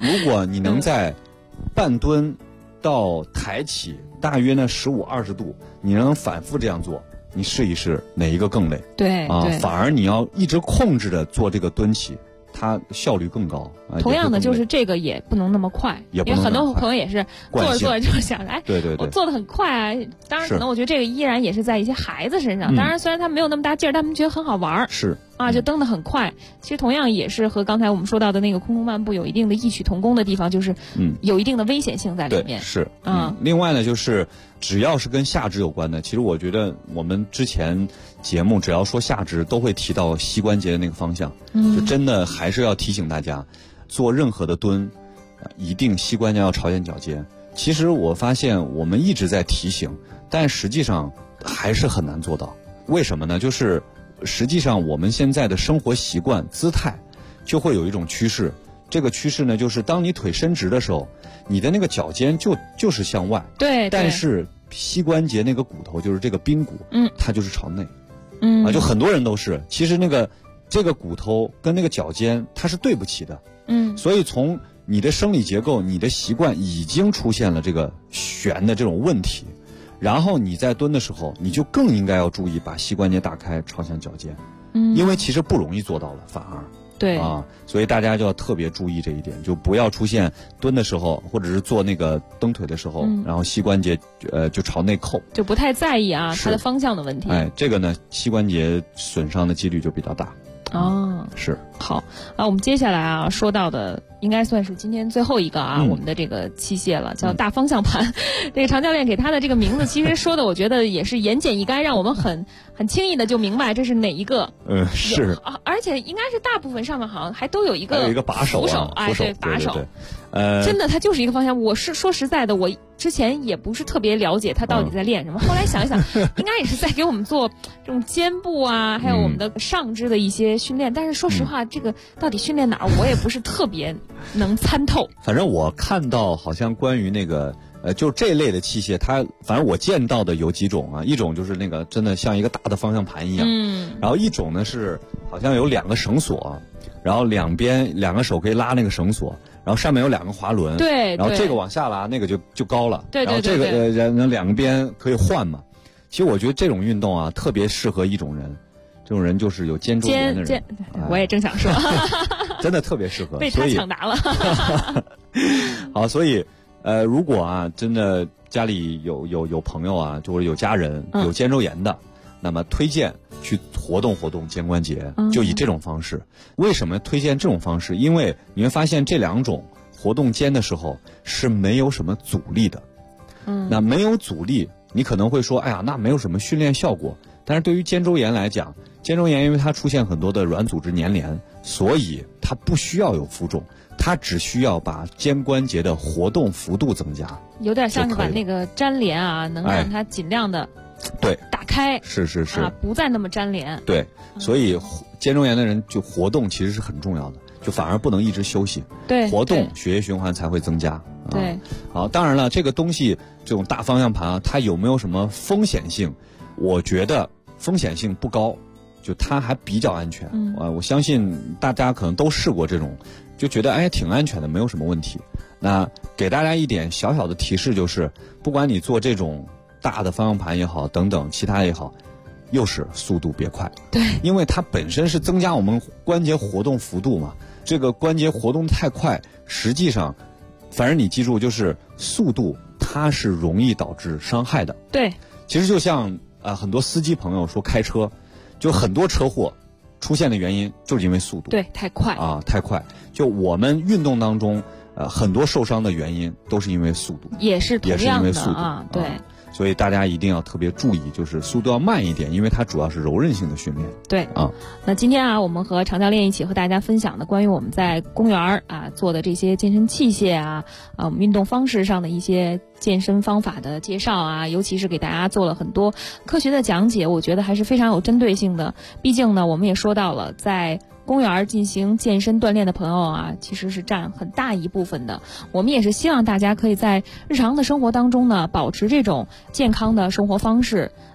如果你能在半蹲到抬起大约呢15-20度，你能反复这样做，你试一试哪一个更累？ 对啊， 反而你要一直控制着做这个蹲起，它效率更高。 同样的，就是这个也不能那么快，因为很多朋友也是做着做着就想，哎， 对， 我做的很快啊。当然，可能我觉得这个依然也是在一些孩子身上。当然，虽然他没有那么大劲儿，他们觉得很好玩儿。 是。 就蹬得很快。其实同样也是和刚才我们说到的那个空中漫步有一定的异曲同工的地方，就是有一定的危险性在里面。 是另外呢，就是只要是跟下肢有关的，其实我觉得我们之前节目只要说下肢，都会提到膝关节的那个方向。就真的还是要提醒大家，做任何的蹲，一定膝关节要朝见脚尖。其实我发现我们一直在提醒，但实际上还是很难做到。为什么呢？就是实际上我们现在的生活习惯姿态就会有一种趋势，这个趋势呢，就是当你腿伸直的时候，你的那个脚尖就是向外， 对， 但是膝关节那个骨头就是这个髌骨，它就是朝内，就很多人都是，其实这个骨头跟那个脚尖它是对不齐的，所以从你的生理结构、你的习惯已经出现了这个旋的这种问题。然后你在蹲的时候，你就更应该要注意把膝关节打开，朝向脚尖，因为其实不容易做到了，反而对所以大家就要特别注意这一点，就不要出现蹲的时候，或者是做那个蹬腿的时候，然后膝关节就朝内扣， 就不太在意它的方向的问题。 这个呢，膝关节损伤的几率就比较大。是好我们接下来说到的应该算是今天最后一个我们的这个器械了，叫大方向盘。这个常教练给他的这个名字，其实说的我觉得也是言简意赅，让我们很轻易的就明白这是哪一个。 是而且应该是大部分上面好像还都有一个把手， 扶手，对，把手。真的，它就是一个方向。我是说实在的，我之前也不是特别了解它到底在练什么。后来想一想，应该也是在给我们做这种肩部还有我们的上肢的一些训练。但是说实话，这个到底训练哪儿，我也不是特别能参透。 反正我看到好像关于那个就这类的器械，它反正我见到的有几种一种就是那个真的像一个大的方向盘一样，然后一种呢是好像有2个绳索，然后两边2个手可以拉那个绳索。然后上面有2个滑轮， 对， 然后这个往下拉，那个就高了， 对， 然后这个2个边可以换嘛。其实我觉得这种运动特别适合一种人，这种人就是有肩周炎的人。 我也正想说， 真的特别适合， 被他抢答了。 好，所以如果真的家里有朋友或者有家人有肩周炎的，那么推荐去活动活动肩关节，就以这种方式。为什么推荐这种方式？因为你会发现这2种活动肩的时候是没有什么阻力的。那没有阻力，你可能会说，哎呀，那没有什么训练效果。但是对于肩周炎来讲，肩周炎因为它出现很多的软组织粘连，所以它不需要有负重，它只需要把肩关节的活动幅度增加， 有点像是把那个粘连能让它尽量的对打开， 是不再那么粘连。 对，所以肩周炎的人就活动其实是很重要的，就反而不能一直休息。 对， 活动血液循环才会增加。 对， 好，当然了，这个东西这种大方向盘它有没有什么风险性？我觉得风险性不高，就它还比较安全。我相信大家可能都试过这种，就觉得挺安全的，没有什么问题。那给大家一点小小的提示，就是不管你做这种大的方向盘也好，等等其他也好，又是速度别快。 对， 因为它本身是增加我们关节活动幅度嘛，这个关节活动太快，实际上反正你记住，就是速度它是容易导致伤害的。 对， 其实就像很多司机朋友说开车，就很多车祸出现的原因就是因为速度。 对，太快太快。就我们运动当中很多受伤的原因都是因为速度， 也是同样的因为速度对。 所以大家一定要特别注意，就是速度要慢一点，因为它主要是柔韧性的训练。 对那今天我们和常教练一起和大家分享的关于我们在公园做的这些健身器械我们运动方式上的一些健身方法的介绍尤其是给大家做了很多科学的讲解，我觉得还是非常有针对性的。毕竟呢，我们也说到了，在公园进行健身锻炼的朋友其实是占很大一部分的。我们也是希望大家可以在日常的生活当中呢，保持这种健康的生活方式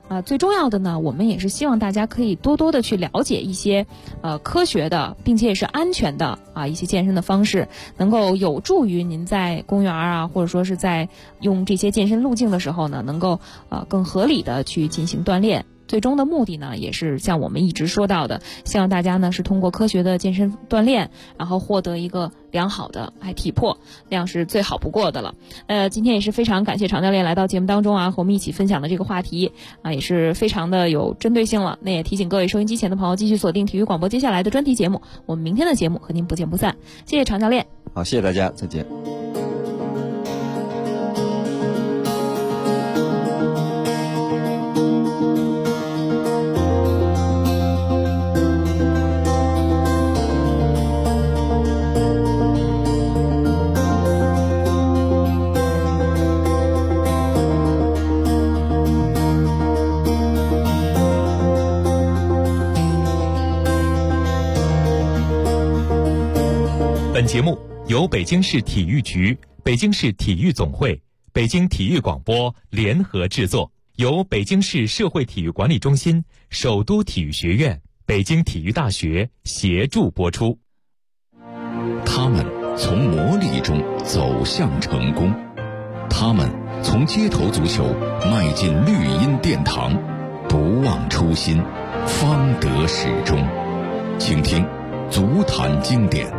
最重要的呢，我们也是希望大家可以多多的去了解一些科学的，并且也是安全的一些健身的方式，能够有助于您在公园或者说是在用这些健身路径的时候呢，能够更合理的去进行锻炼。最终的目的呢，也是像我们一直说到的，希望大家呢是通过科学的健身锻炼，然后获得一个良好的体魄，那样是最好不过的了。今天也是非常感谢常教练来到节目当中和我们一起分享的这个话题也是非常的有针对性了。那也提醒各位收音机前的朋友继续锁定体育广播接下来的专题节目，我们明天的节目和您不见不散。谢谢常教练。 好，谢谢大家，再见。 本节目由北京市体育局、北京市体育总会、北京体育广播联合制作，由北京市社会体育管理中心、首都体育学院、北京体育大学协助播出。 他们从磨砺中走向成功，他们从街头足球迈进绿茵殿堂，不忘初心，方得始终。请听足坛经典。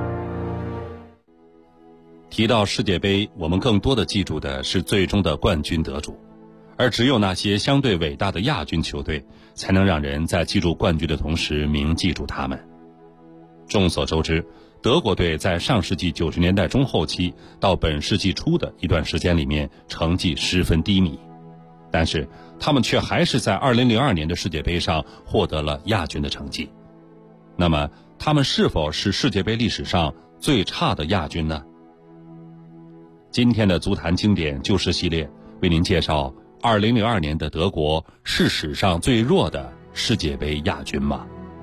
提到世界杯，我们更多的记住的是最终的冠军得主，而只有那些相对伟大的亚军球队，才能让人在记住冠军的同时铭记住他们。众所周知，德国队在上世纪90年代中后期到本世纪初的一段时间里面成绩十分低迷，但是他们却还是在2002年的世界杯上获得了亚军的成绩。那么他们是否是世界杯历史上最差的亚军呢？今天的足坛经典旧事系列为您介绍2002年的德国是史上最弱的世界杯亚军吗？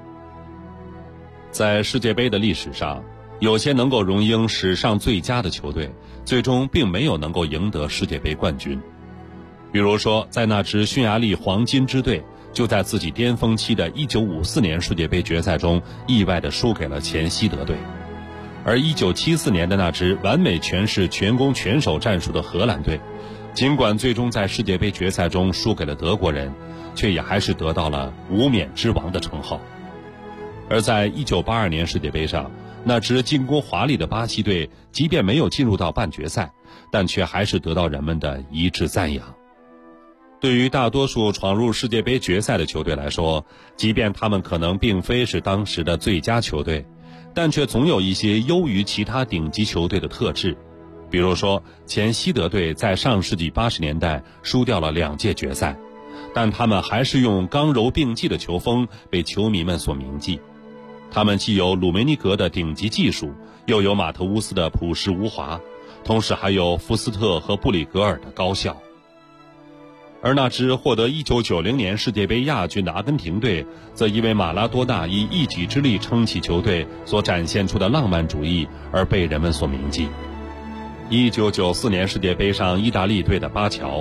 在世界杯的历史上，有些能够荣膺史上最佳的球队，最终并没有能够赢得世界杯冠军。比如说，在那支匈牙利黄金之队就在自己巅峰期的1954年世界杯决赛中意外地输给了前西德队。而1974年的那支完美诠释全攻全守战术的荷兰队，尽管最终在世界杯决赛中输给了德国人，却也还是得到了无冕之王的称号。而在1982年世界杯上，那支进攻华丽的巴西队即便没有进入到半决赛，但却还是得到人们的一致赞扬。对于大多数闯入世界杯决赛的球队来说，即便他们可能并非是当时的最佳球队，但却总有一些优于其他顶级球队的特质。比如说，前西德队在上世纪80年代输掉了2届决赛，但他们还是用刚柔并济的球风被球迷们所铭记。他们既有鲁梅尼格的顶级技术，又有马特乌斯的朴实无华，同时还有福斯特和布里格尔的高效。而那支获得1990年世界杯亚军的阿根廷队，则因为马拉多纳以一己之力撑起球队所展现出的浪漫主义而被人们所铭记。1994年世界杯上意大利队的巴乔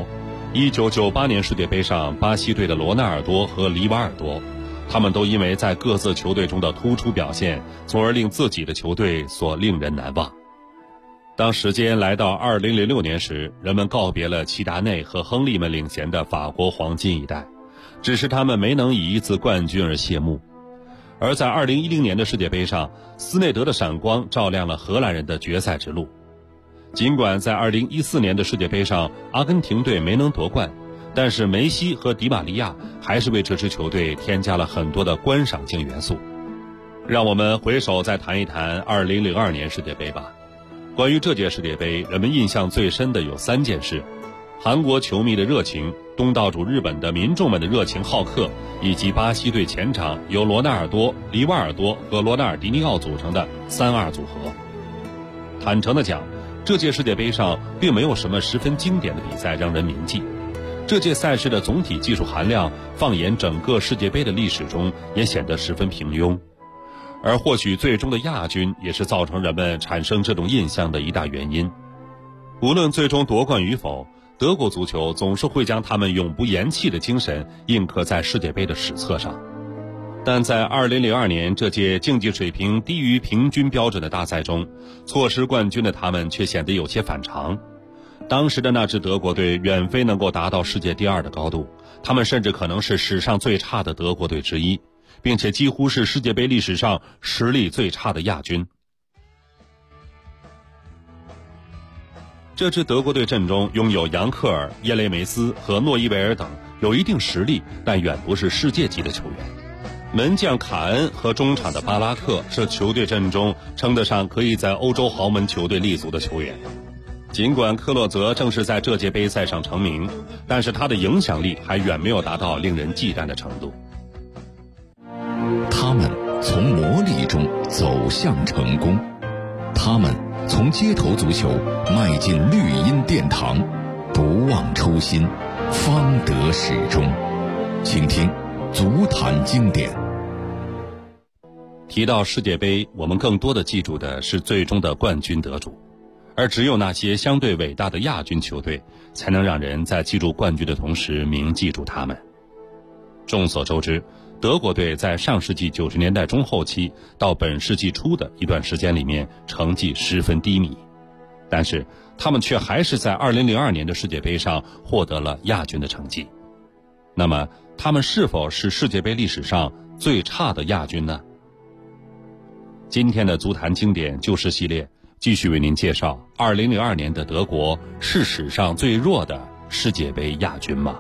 ，1998年世界杯上巴西队的罗纳尔多和里瓦尔多，他们都因为在各自球队中的突出表现，从而令自己的球队所令人难忘。当时间来到2006年时，人们告别了齐达内和亨利们领衔的法国黄金一代，只是他们没能以一次冠军而谢幕。而在2010年的世界杯上，斯内德的闪光照亮了荷兰人的决赛之路。尽管在2014年的世界杯上，阿根廷队没能夺冠，但是梅西和迪玛利亚还是为这支球队添加了很多的观赏性元素。让我们回首再谈一谈2002年世界杯吧。关于这届世界杯，人们印象最深的有3件事：韩国球迷的热情、东道主日本的民众们的热情好客，以及巴西队前场由罗纳尔多、里瓦尔多和罗纳尔迪尼奥组成的3-2组合。坦诚地讲，这届世界杯上并没有什么十分经典的比赛让人铭记。这届赛事的总体技术含量，放眼整个世界杯的历史中，也显得十分平庸。而或许最终的亚军也是造成人们产生这种印象的一大原因。无论最终夺冠与否， 德国足球总是会将他们永不言弃的精神印刻在世界杯的史册上。但在2002年这届竞技水平低于平均标准的大赛中，错失冠军的他们却显得有些反常。当时的那支德国队远非能够达到世界第2的高度，他们甚至可能是史上最差的德国队之一，并且几乎是世界杯历史上实力最差的亚军。这支德国队阵中拥有杨克尔、耶雷梅斯和诺伊维尔等有一定实力但远不是世界级的球员。门将卡恩和中场的巴拉克是球队阵中称得上可以在欧洲豪门球队立足的球员。尽管克洛泽正是在这届杯赛上成名，但是他的影响力还远没有达到令人忌惮的程度。 他们从磨砺中走向成功，他们从街头足球迈进绿茵殿堂，不忘初心，方得始终。请听足坛经典。 提到世界杯，我们更多的记住的是最终的冠军得主，而只有那些相对伟大的亚军球队，才能让人在记住冠军的同时铭记住他们。众所周知，德国队在上世纪90年代中后期到本世纪初的一段时间里面成绩十分低迷，但是他们却还是在2002年的世界杯上获得了亚军的成绩。那么他们是否是世界杯历史上最差的亚军呢？今天的足坛经典旧事系列继续为您介绍2002年的德国是史上最弱的世界杯亚军吗？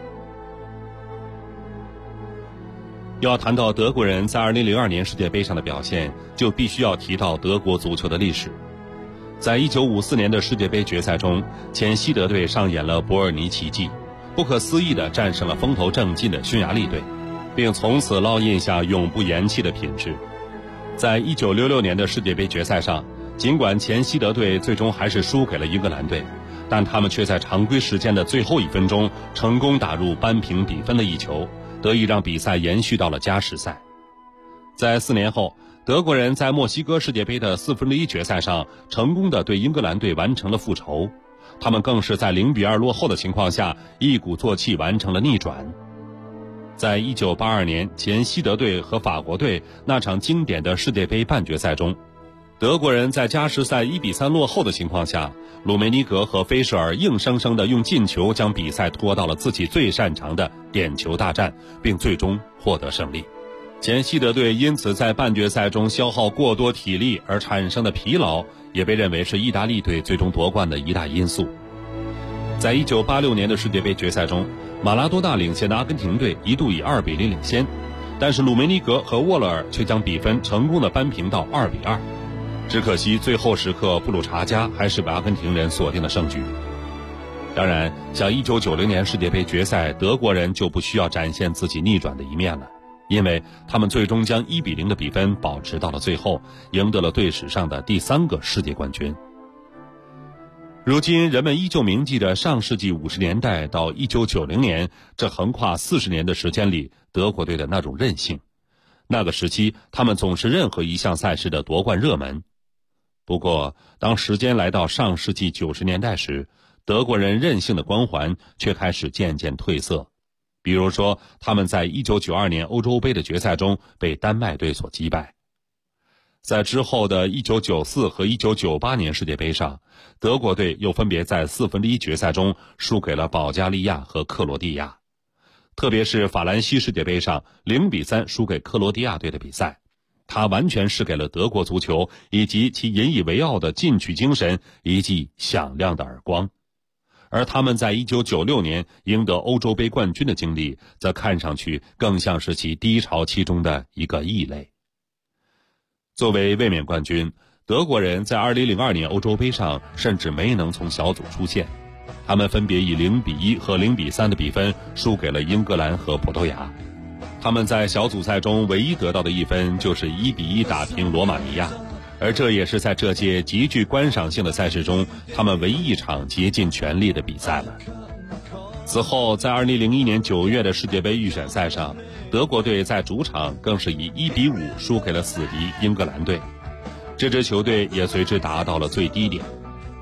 要谈到德国人在2002年世界杯上的表现，就必须要提到德国足球的历史。在1954年的世界杯决赛中，前西德队上演了伯尔尼奇迹，不可思议地战胜了风头正劲的匈牙利队，并从此烙印下永不言弃的品质。在1966年的世界杯决赛上，尽管前西德队最终还是输给了英格兰队，但他们却在常规时间的最后1分钟成功打入扳平比分的一球，得以让比赛延续到了加时赛。在4年后，德国人在墨西哥世界杯的1/4决赛上成功地对英格兰队完成了复仇，他们更是在0-2落后的情况下一鼓作气完成了逆转。在1982年前西德队和法国队那场经典的世界杯半决赛中，德国人在加时赛1-3落后的情况下，鲁梅尼格和菲舍尔硬生生地用进球将比赛拖到了自己最擅长的点球大战，并最终获得胜利。前西德队因此在半决赛中消耗过多体力而产生的疲劳，也被认为是意大利队最终夺冠的一大因素。在1986年的世界杯决赛中，马拉多纳领衔的阿根廷队一度以2-0领先，但是鲁梅尼格和沃勒尔却将比分成功的扳平到2-2。只可惜最后时刻布鲁查加还是为阿根廷人锁定了胜局。当然，像1990年世界杯决赛，德国人就不需要展现自己逆转的一面了，因为他们最终将1-0的比分保持到了最后，赢得了队史上的第3个世界冠军。如今人们依旧铭记着上世纪50年代到1990年这横跨40年的时间里德国队的那种韧性。那个时期他们总是任何一项赛事的夺冠热门。不过当时间来到上世纪90年代时，德国人韧性的光环却开始渐渐褪色。比如说他们在1992年欧洲杯的决赛中被丹麦队所击败。在之后的1994和1998年世界杯上，德国队又分别在1/4决赛中输给了保加利亚和克罗地亚。特别是法兰西世界杯上0-3输给克罗地亚队的比赛，它完全是给了德国足球以及其引以为傲的进取精神一记响亮的耳光。而他们在1996年赢得欧洲杯冠军的经历，则看上去更像是其低潮期中的一个异类。作为卫冕冠军，德国人在2002年欧洲杯上甚至没能从小组出线，他们分别以0-1和0-3的比分输给了英格兰和葡萄牙。他们在小组赛中唯一得到的一分就是1-1打平罗马尼亚，而这也是在这届极具观赏性的赛事中他们唯一一场竭尽全力的比赛了。此后在2001年9月的世界杯预选赛上，德国队在主场更是以1-5输给了死敌英格兰队，这支球队也随之达到了最低点。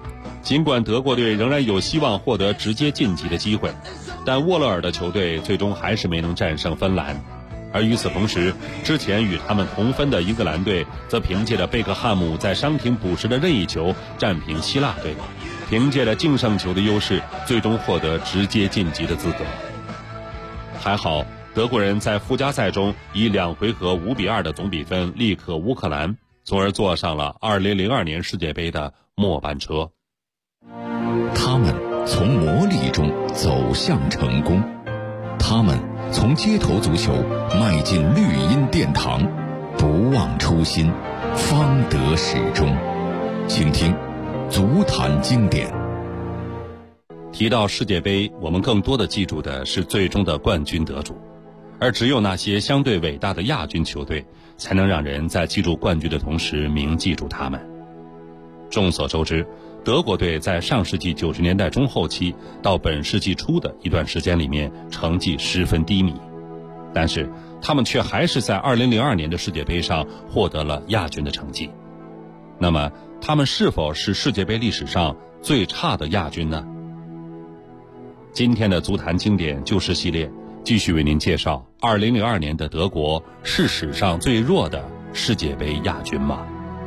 尽管德国队仍然有希望获得直接晋级的机会，但沃勒尔的球队最终还是没能战胜芬兰。而与此同时，之前与他们同分的英格兰队则凭借着贝克汉姆在伤停补时的任意球战平希腊队，凭借着净胜球的优势，最终获得直接晋级的资格。还好，德国人在附加赛中以2回合5-2的总比分力克乌克兰，从而坐上了2002年世界杯的末班车。 他们从磨砺中走向成功，他们从街头足球迈进绿茵殿堂，不忘初心，方得始终。请听足坛经典。 提到世界杯，我们更多的记住的是最终的冠军得主，而只有那些相对伟大的亚军球队，才能让人在记住冠军的同时铭记住他们。众所周知，德国队在上世纪90年代中后期到本世纪初的一段时间里面成绩十分低迷，但是他们却还是在2002年的世界杯上获得了亚军的成绩。那么他们是否是世界杯历史上最差的亚军呢？今天的足坛经典旧事系列继续为您介绍2002年的德国是史上最弱的世界杯亚军吗？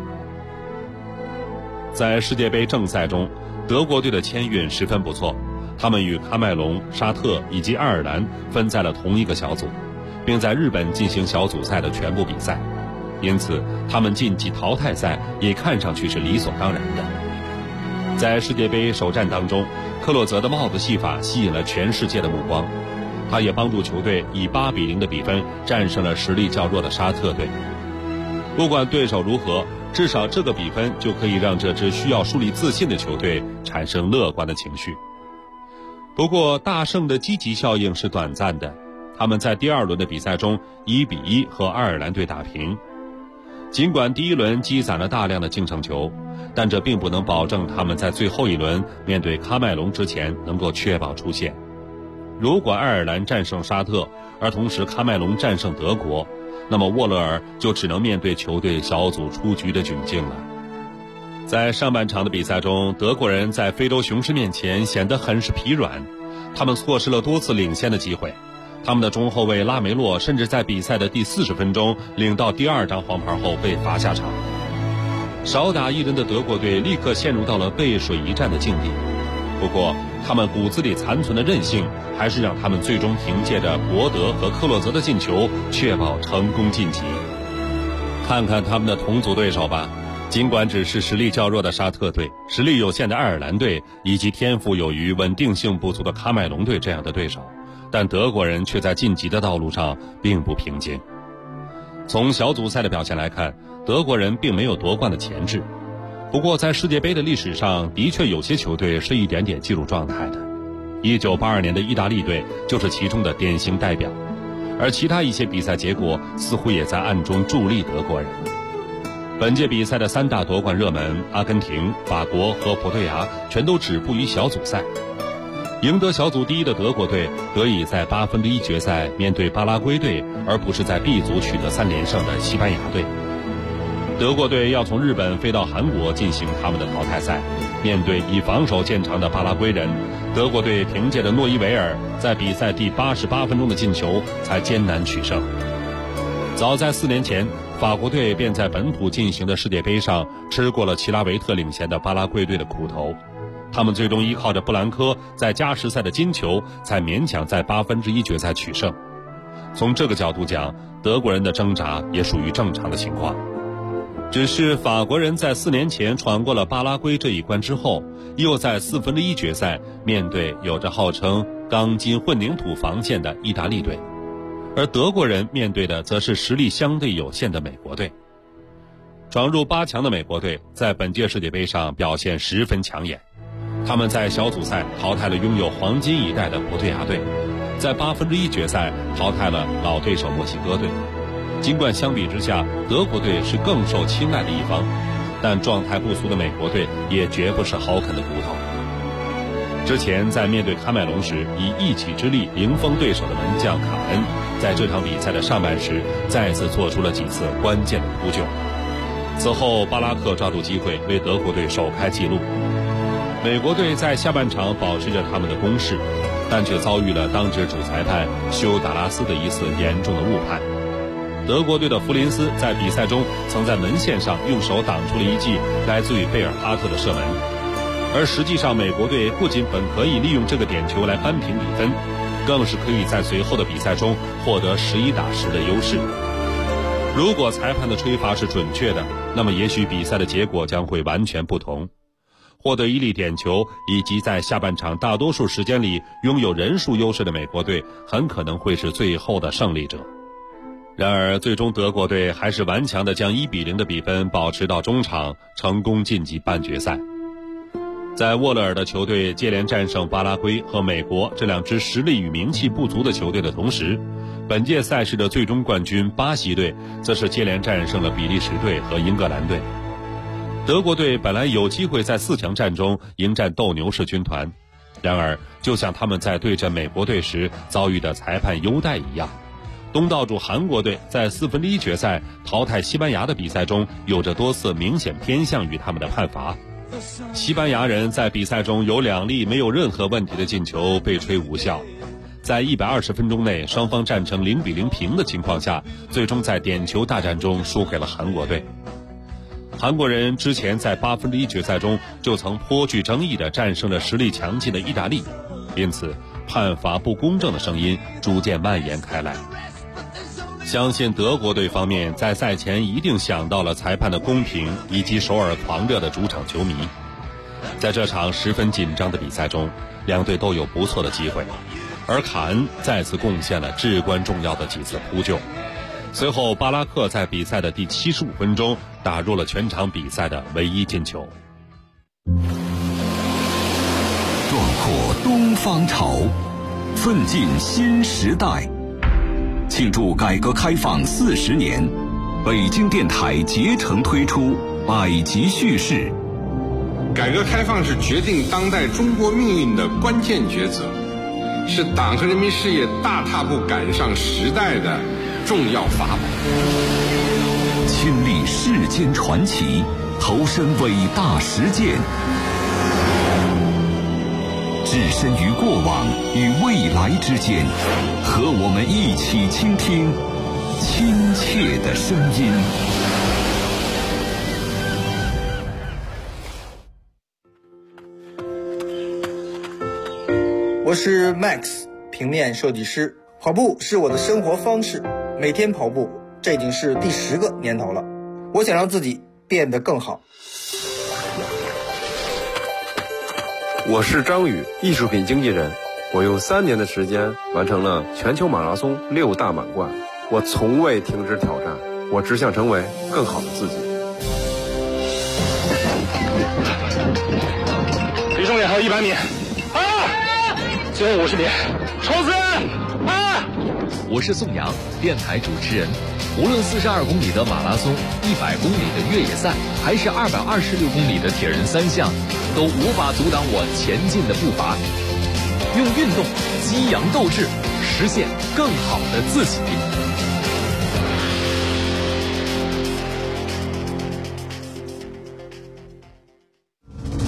在世界杯正赛中，德国队的签运十分不错，他们与喀麦隆、沙特以及爱尔兰分在了同一个小组，并在日本进行小组赛的全部比赛，因此他们晋级淘汰赛也看上去是理所当然的。在世界杯首战当中，克洛泽的帽子戏法吸引了全世界的目光，他也帮助球队以8-0的比分战胜了实力较弱的沙特队。不管对手如何，至少这个比分就可以让这支需要树立自信的球队产生乐观的情绪。不过大胜的积极效应是短暂的，他们在第2轮的比赛中1-1和爱尔兰队打平。尽管第1轮积攒了大量的净胜球，但这并不能保证他们在最后一轮面对喀麦隆之前能够确保出线。如果爱尔兰战胜沙特，而同时喀麦隆战胜德国，那么沃勒尔就只能面对球队小组出局的窘境了。在上半场的比赛中，德国人在非洲雄狮面前显得很是疲软，他们错失了多次领先的机会。他们的中后卫拉梅洛甚至在比赛的第40分钟领到第2张黄牌后被罚下场。少打一人的德国队立刻陷入到了背水一战的境地。不过他们骨子里残存的韧性还是让他们最终凭借着博德和克洛泽的进球确保成功晋级。看看他们的同组对手吧，尽管只是实力较弱的沙特队、实力有限的爱尔兰队以及天赋有余稳定性不足的喀麦隆队这样的对手，但德国人却在晋级的道路上并不平静。从小组赛的表现来看，德国人并没有夺冠的潜质。不过在世界杯的历史上，的确有些球队是一点点进入状态的。1982年的意大利队就是其中的典型代表，而其他一些比赛结果似乎也在暗中助力德国人。本届比赛的3大夺冠热门阿根廷、法国和葡萄牙全都止步于小组赛。赢得小组第1的德国队得以在1/8决赛面对巴拉圭队，而不是在 B 组取得3连胜的西班牙队。德国队要从日本飞到韩国进行他们的淘汰赛，面对以防守见长的巴拉圭人，德国队凭借着诺伊维尔在比赛第88分钟的进球才艰难取胜。早在4年前，法国队便在本土进行的世界杯上吃过了齐拉维特领衔的巴拉圭队的苦头，他们最终依靠着布兰科在加时赛的金球才勉强在1/8决赛取胜。从这个角度讲，德国人的挣扎也属于正常的情况。只是法国人在4年前闯过了巴拉圭这一关之后，又在1/4决赛面对有着号称钢筋混凝土防线的意大利队，而德国人面对的则是实力相对有限的美国队。闯入8强的美国队在本届世界杯上表现十分抢眼，他们在小组赛淘汰了拥有黄金一代的葡萄牙队，在1/8决赛淘汰了老对手墨西哥队。尽管相比之下德国队是更受青睐的一方，但状态不俗的美国队也绝不是好啃的骨头。之前在面对喀麦隆时以一己之力零封对手的门将卡恩，在这场比赛的上半时再次做出了几次关键的扑救。此后巴拉克抓住机会为德国队首开纪录。 美国队在下半场保持着他们的攻势，但却遭遇了当值主裁判休·达拉斯的一次严重的误判。德国队的弗林斯在比赛中曾在门线上用手挡出了一记来自于贝尔哈特的射门，而实际上美国队不仅本可以利用这个点球来扳平比分，更是可以在随后的比赛中获得11打10的优势。如果裁判的吹罚是准确的，那么也许比赛的结果将会完全不同。获得一粒点球以及在下半场大多数时间里拥有人数优势的美国队很可能会是最后的胜利者。然而最终德国队还是顽强地将1-0的比分保持到中场，成功晋级半决赛。在沃勒尔的球队接连战胜巴拉圭和美国这两支实力与名气不足的球队的同时，本届赛事的最终冠军巴西队则是接连战胜了比利时队和英格兰队。德国队本来有机会在4强战中迎战斗牛士军团，然而就像他们在对阵美国队时遭遇的裁判优待一样，东道主韩国队在1/4决赛淘汰西班牙的比赛中有着多次明显偏向于他们的判罚。西班牙人在比赛中有2粒没有任何问题的进球被吹无效，在120分钟内双方战成0-0平的情况下，最终在点球大战中输给了韩国队。韩国人之前在1/8决赛中就曾颇具争议地战胜了实力强劲的意大利，因此判罚不公正的声音逐渐蔓延开来。相信德国队方面在赛前一定想到了裁判的公平以及首尔狂热的主场球迷。在这场十分紧张的比赛中，两队都有不错的机会，而卡恩再次贡献了至关重要的几次扑救。随后巴拉克在比赛的第75分钟打入了全场比赛的唯一进球。 壮阔东方潮，奋进新时代。庆祝改革开放40年，北京电台竭诚推出百集叙事。 改革开放是决定当代中国命运的关键抉择，是党和人民事业大踏步赶上时代的重要法宝。 亲历世间传奇，投身伟大实践，置身于过往与未来之间，和我们一起倾听亲切的声音。 我是 Max， 平面设计师。跑步是我的生活方式，每天跑步，这已经是第10个年头了。我想让自己变得更好。 我是张宇，艺术品经纪人。我用3年的时间完成了全球马拉松6大满贯。我从未停止挑战，我只想成为更好的自己。 离终点还有100米，最后50米，冲刺！ 我是宋阳，电台主持人。无论42公里的马拉松、100公里的越野赛，还是226公里的铁人3项，都无法阻挡我前进的步伐。用运动激扬斗志，实现更好的自己。